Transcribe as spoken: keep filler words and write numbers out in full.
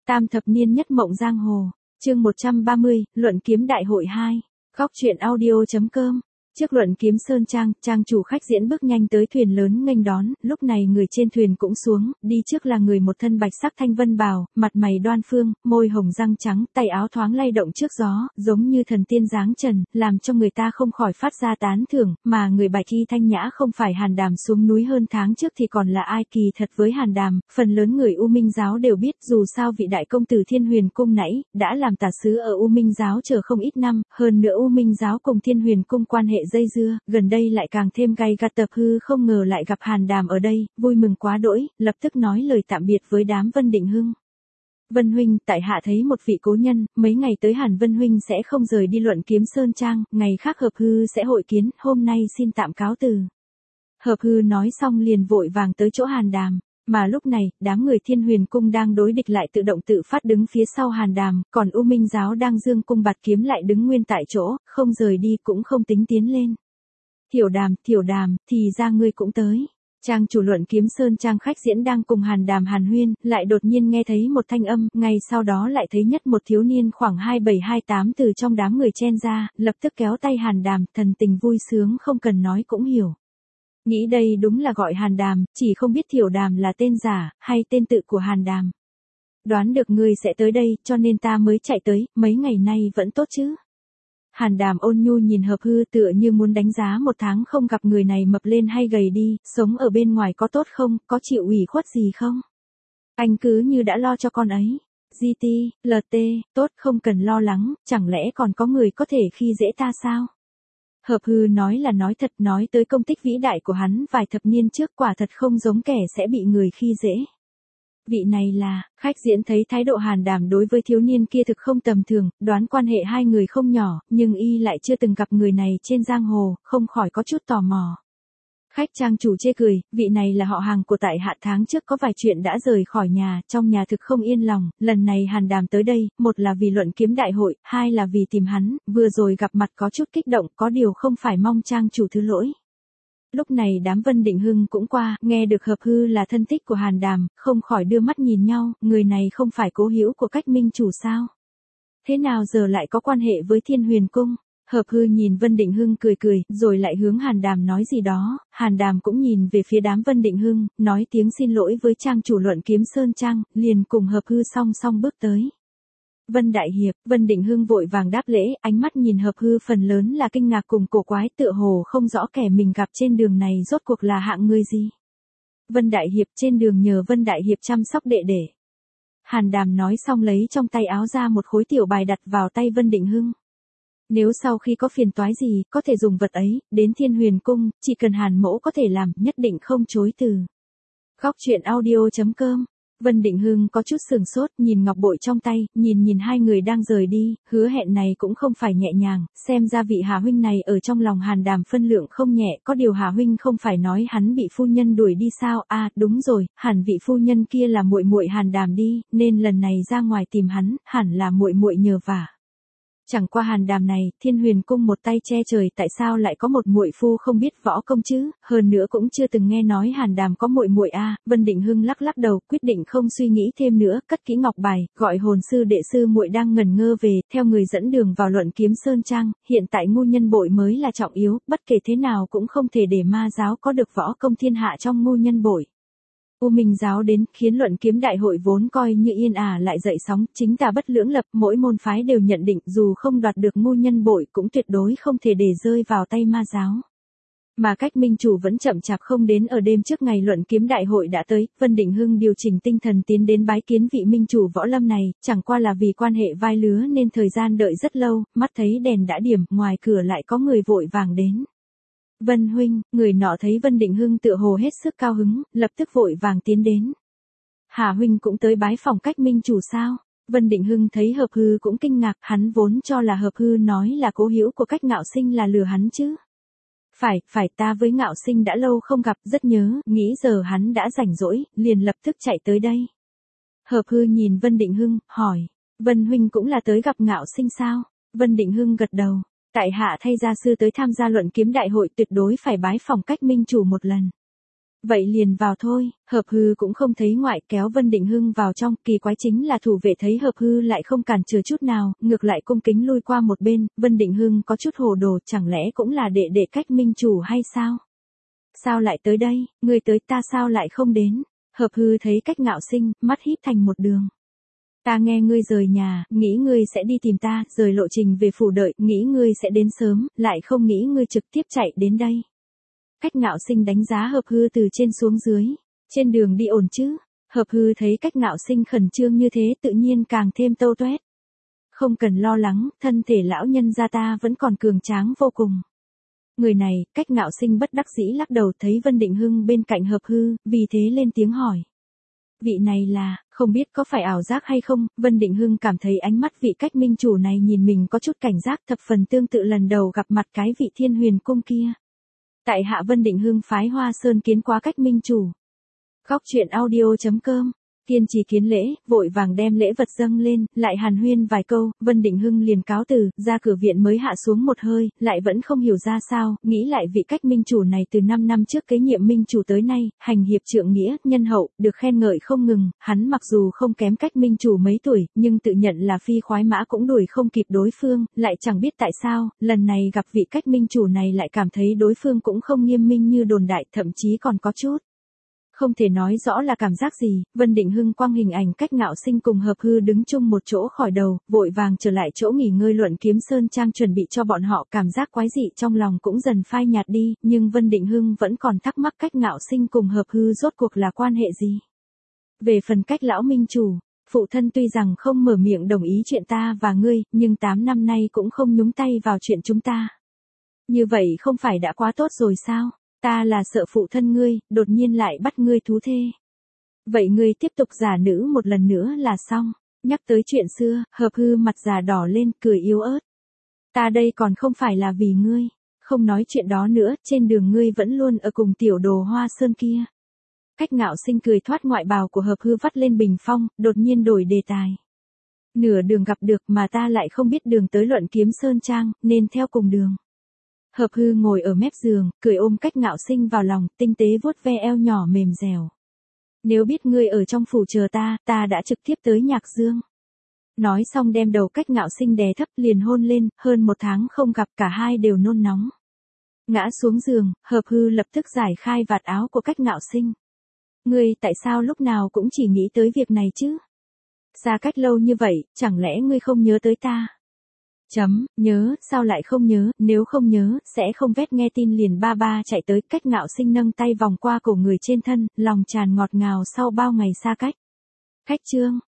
Tam thập niên nhất mộng giang hồ, chương một trăm ba mươi, luận kiếm đại hội hai, góc truyện audio.com. Trước luận kiếm sơn trang, trang chủ khách diễn bước nhanh tới thuyền lớn nghênh đón, lúc này người trên thuyền cũng xuống, đi trước là người một thân bạch sắc thanh vân bào, mặt mày đoan phương, môi hồng răng trắng, tay áo thoáng lay động trước gió, giống như thần tiên dáng trần, làm cho người ta không khỏi phát ra tán thưởng, mà người bạch y thanh nhã không phải Hàn Đàm xuống núi hơn tháng trước thì còn là ai. Kỳ thật với Hàn Đàm, phần lớn người U Minh giáo đều biết, dù sao vị đại công tử Thiên Huyền cung nãy đã làm tả sứ ở U Minh giáo chờ không ít năm, hơn nữa U Minh giáo cùng Thiên Huyền cung quan hệ dây dưa, gần đây lại càng thêm gay gắt. Tập Hư không ngờ lại gặp Hàn Đàm ở đây, vui mừng quá đỗi, lập tức nói lời tạm biệt với đám Vân Định Hưng. Vân huynh, tại hạ thấy một vị cố nhân, mấy ngày tới Hàn Vân huynh sẽ không rời đi luận kiếm sơn trang, ngày khác Hợp Hư sẽ hội kiến, hôm nay xin tạm cáo từ. Hợp Hư nói xong liền vội vàng tới chỗ Hàn Đàm. Mà lúc này, đám người Thiên Huyền cung đang đối địch lại tự động tự phát đứng phía sau Hàn Đàm, còn U Minh giáo đang dương cung bạt kiếm lại đứng nguyên tại chỗ, không rời đi cũng không tính tiến lên. Thiểu Đàm, Thiểu Đàm, thì ra ngươi cũng tới. Trang chủ luận kiếm sơn trang khách diễn đang cùng Hàn Đàm hàn huyên, lại đột nhiên nghe thấy một thanh âm, ngay sau đó lại thấy nhất một thiếu niên khoảng hai bảy hai tám từ trong đám người chen ra, lập tức kéo tay Hàn Đàm, thần tình vui sướng không cần nói cũng hiểu. Nghĩ đây đúng là gọi Hàn Đàm, chỉ không biết Thiểu Đàm là tên giả, hay tên tự của Hàn Đàm. Đoán được ngươi sẽ tới đây, cho nên ta mới chạy tới, mấy ngày nay vẫn tốt chứ. Hàn Đàm ôn nhu nhìn Hợp Hư tựa như muốn đánh giá một tháng không gặp người này mập lên hay gầy đi, sống ở bên ngoài có tốt không, có chịu ủy khuất gì không? Anh cứ như đã lo cho con ấy. giê tê, lờ tê, tốt không cần lo lắng, chẳng lẽ còn có người có thể khi dễ ta sao? Hợp Hư nói là nói thật, nói tới công tích vĩ đại của hắn vài thập niên trước, quả thật không giống kẻ sẽ bị người khi dễ. Vị này là, khách diễn thấy thái độ Hàn Đàm đối với thiếu niên kia thực không tầm thường, đoán quan hệ hai người không nhỏ, nhưng y lại chưa từng gặp người này trên giang hồ, không khỏi có chút tò mò. Khách trang chủ chê cười, vị này là họ hàng của tại hạ, tháng trước có vài chuyện đã rời khỏi nhà, trong nhà thực không yên lòng, lần này Hàn Đàm tới đây, một là vì luận kiếm đại hội, hai là vì tìm hắn, vừa rồi gặp mặt có chút kích động, có điều không phải mong trang chủ thứ lỗi. Lúc này đám Vân Định Hưng cũng qua, nghe được Hợp Hư là thân thích của Hàn Đàm, không khỏi đưa mắt nhìn nhau, người này không phải cố hữu của Cách Minh chủ sao? Thế nào giờ lại có quan hệ với Thiên Huyền cung? Hợp Hư nhìn Vân Định Hưng cười cười, rồi lại hướng Hàn Đàm nói gì đó, Hàn Đàm cũng nhìn về phía đám Vân Định Hưng, nói tiếng xin lỗi với trang chủ luận kiếm sơn trang, liền cùng Hợp Hư song song bước tới. Vân Đại Hiệp, Vân Định Hưng vội vàng đáp lễ, ánh mắt nhìn Hợp Hư phần lớn là kinh ngạc cùng cổ quái, tựa hồ không rõ kẻ mình gặp trên đường này rốt cuộc là hạng người gì. Vân Đại Hiệp, trên đường nhờ Vân Đại Hiệp chăm sóc đệ đệ. Hàn Đàm nói xong lấy trong tay áo ra một khối tiểu bài đặt vào tay Vân Định Hưng. Nếu sau khi có phiền toái gì, có thể dùng vật ấy, đến Thiên Huyền cung, chỉ cần Hàn mỗ có thể làm, nhất định không chối từ. Góc truyện audio.com. Vân Định Hưng có chút sừng sốt, nhìn ngọc bội trong tay, nhìn nhìn hai người đang rời đi, hứa hẹn này cũng không phải nhẹ nhàng, xem ra vị Hà huynh này ở trong lòng Hàn Đàm phân lượng không nhẹ, có điều Hà huynh không phải nói hắn bị phu nhân đuổi đi sao? À, đúng rồi, hẳn vị phu nhân kia là muội muội Hàn Đàm đi, nên lần này ra ngoài tìm hắn, hẳn là muội muội nhờ vả. Chẳng qua Hàn Đàm này, Thiên Huyền cung một tay che trời, tại sao lại có một muội phu không biết võ công chứ, hơn nữa cũng chưa từng nghe nói Hàn Đàm có muội muội a. Vân Định Hưng lắc lắc đầu, quyết định không suy nghĩ thêm nữa, cất kỹ ngọc bài, gọi hồn sư đệ sư muội đang ngẩn ngơ về, theo người dẫn đường vào luận kiếm sơn trang, hiện tại ngu nhân bội mới là trọng yếu, bất kể thế nào cũng không thể để ma giáo có được võ công thiên hạ trong ngu nhân bội. U Minh giáo đến, khiến luận kiếm đại hội vốn coi như yên ả lại dậy sóng, chính tà bất lưỡng lập, mỗi môn phái đều nhận định dù không đoạt được ngu nhân bội cũng tuyệt đối không thể để rơi vào tay ma giáo. Mà Cách Minh chủ vẫn chậm chạp không đến, ở đêm trước ngày luận kiếm đại hội đã tới, Vân Định Hưng điều chỉnh tinh thần tiến đến bái kiến vị minh chủ võ lâm này, chẳng qua là vì quan hệ vai lứa nên thời gian đợi rất lâu, mắt thấy đèn đã điểm, ngoài cửa lại có người vội vàng đến. Vân huynh, người nọ thấy Vân Định Hưng tựa hồ hết sức cao hứng, lập tức vội vàng tiến đến. Hà huynh cũng tới bái phòng Cách Minh chủ sao? Vân Định Hưng thấy Hợp Hư cũng kinh ngạc, hắn vốn cho là Hợp Hư nói là cố hữu của Cách Ngạo Sinh là lừa hắn chứ. Phải, phải, ta với Ngạo Sinh đã lâu không gặp, rất nhớ, nghĩ giờ hắn đã rảnh rỗi, liền lập tức chạy tới đây. Hợp Hư nhìn Vân Định Hưng, hỏi, Vân huynh cũng là tới gặp Ngạo Sinh sao? Vân Định Hưng gật đầu. Tại hạ thay gia sư tới tham gia luận kiếm đại hội, tuyệt đối phải bái phòng Cách Minh chủ một lần. Vậy liền vào thôi, Hợp Hư cũng không thấy ngoại, kéo Vân Định Hưng vào trong, kỳ quái chính là thủ vệ thấy Hợp Hư lại không cản trở chút nào, ngược lại cung kính lui qua một bên, Vân Định Hưng có chút hồ đồ, chẳng lẽ cũng là đệ đệ Cách Minh chủ hay sao? Sao lại tới đây, ngươi tới ta sao lại không đến? Hợp Hư thấy Cách Ngạo Sinh, mắt híp thành một đường. Ta nghe ngươi rời nhà, nghĩ ngươi sẽ đi tìm ta, rời lộ trình về phủ đợi, nghĩ ngươi sẽ đến sớm, lại không nghĩ ngươi trực tiếp chạy đến đây. Cách Ngạo Sinh đánh giá Hợp Hư từ trên xuống dưới. Trên đường đi ổn chứ? Hợp Hư thấy Cách Ngạo Sinh khẩn trương như thế tự nhiên càng thêm tâu tuét. Không cần lo lắng, thân thể lão nhân gia ta vẫn còn cường tráng vô cùng. Người này, Cách Ngạo Sinh bất đắc dĩ lắc đầu thấy Vân Định Hưng bên cạnh Hợp Hư, vì thế lên tiếng hỏi. Vị này là, không biết có phải ảo giác hay không, Vân Định Hưng cảm thấy ánh mắt vị Cách Minh chủ này nhìn mình có chút cảnh giác thập phần tương tự lần đầu gặp mặt cái vị Thiên Huyền cung kia. Tại hạ Vân Định Hưng phái Hoa Sơn kiến quá Cách Minh chủ. Góc truyện audio chấm com Kiên trì kiến lễ, vội vàng đem lễ vật dâng lên, lại hàn huyên vài câu, Vân Định Hưng liền cáo từ, ra cửa viện mới hạ xuống một hơi, lại vẫn không hiểu ra sao, nghĩ lại vị Cách Minh chủ này từ năm năm trước kế nhiệm Minh chủ tới nay, hành hiệp trượng nghĩa, nhân hậu, được khen ngợi không ngừng, hắn mặc dù không kém Cách Minh chủ mấy tuổi, nhưng tự nhận là phi khoái mã cũng đuổi không kịp đối phương, lại chẳng biết tại sao, lần này gặp vị Cách Minh chủ này lại cảm thấy đối phương cũng không nghiêm minh như đồn đại, thậm chí còn có chút. Không thể nói rõ là cảm giác gì, Vân Định Hưng quăng hình ảnh Cách Ngạo Sinh cùng Hợp Hư đứng chung một chỗ khỏi đầu, vội vàng trở lại chỗ nghỉ ngơi Luận Kiếm Sơn Trang chuẩn bị cho bọn họ, cảm giác quái dị trong lòng cũng dần phai nhạt đi, nhưng Vân Định Hưng vẫn còn thắc mắc Cách Ngạo Sinh cùng Hợp Hư rốt cuộc là quan hệ gì. Về phần Cách lão minh chủ, phụ thân tuy rằng không mở miệng đồng ý chuyện ta và ngươi, nhưng tám năm nay cũng không nhúng tay vào chuyện chúng ta. Như vậy không phải đã quá tốt rồi sao? Ta là sợ phụ thân ngươi, đột nhiên lại bắt ngươi thú thê. Vậy ngươi tiếp tục giả nữ một lần nữa là xong. Nhắc tới chuyện xưa, Hợp Hư mặt già đỏ lên, cười yếu ớt. Ta đây còn không phải là vì ngươi. Không nói chuyện đó nữa, trên đường ngươi vẫn luôn ở cùng tiểu đồ Hoa Sơn kia. Cách Ngạo Sinh cười thoát ngoại bào của Hợp Hư vắt lên bình phong, đột nhiên đổi đề tài. Nửa đường gặp được mà ta lại không biết đường tới Luận Kiếm Sơn Trang, nên theo cùng đường. Hợp Hư ngồi ở mép giường, cười ôm Cách Ngạo Sinh vào lòng, tinh tế vuốt ve eo nhỏ mềm dẻo. Nếu biết ngươi ở trong phủ chờ ta, ta đã trực tiếp tới Nhạc Dương. Nói xong đem đầu Cách Ngạo Sinh đè thấp liền hôn lên, hơn một tháng không gặp cả hai đều nôn nóng. Ngã xuống giường, Hợp Hư lập tức giải khai vạt áo của Cách Ngạo Sinh. Ngươi tại sao lúc nào cũng chỉ nghĩ tới việc này chứ? Xa cách lâu như vậy, chẳng lẽ ngươi không nhớ tới ta? Chấm, nhớ, sao lại không nhớ, nếu không nhớ, sẽ không vét nghe tin liền ba ba chạy tới. Cách Ngạo Sinh nâng tay vòng qua cổ người trên thân, lòng tràn ngọt ngào sau bao ngày xa cách. Khách chương.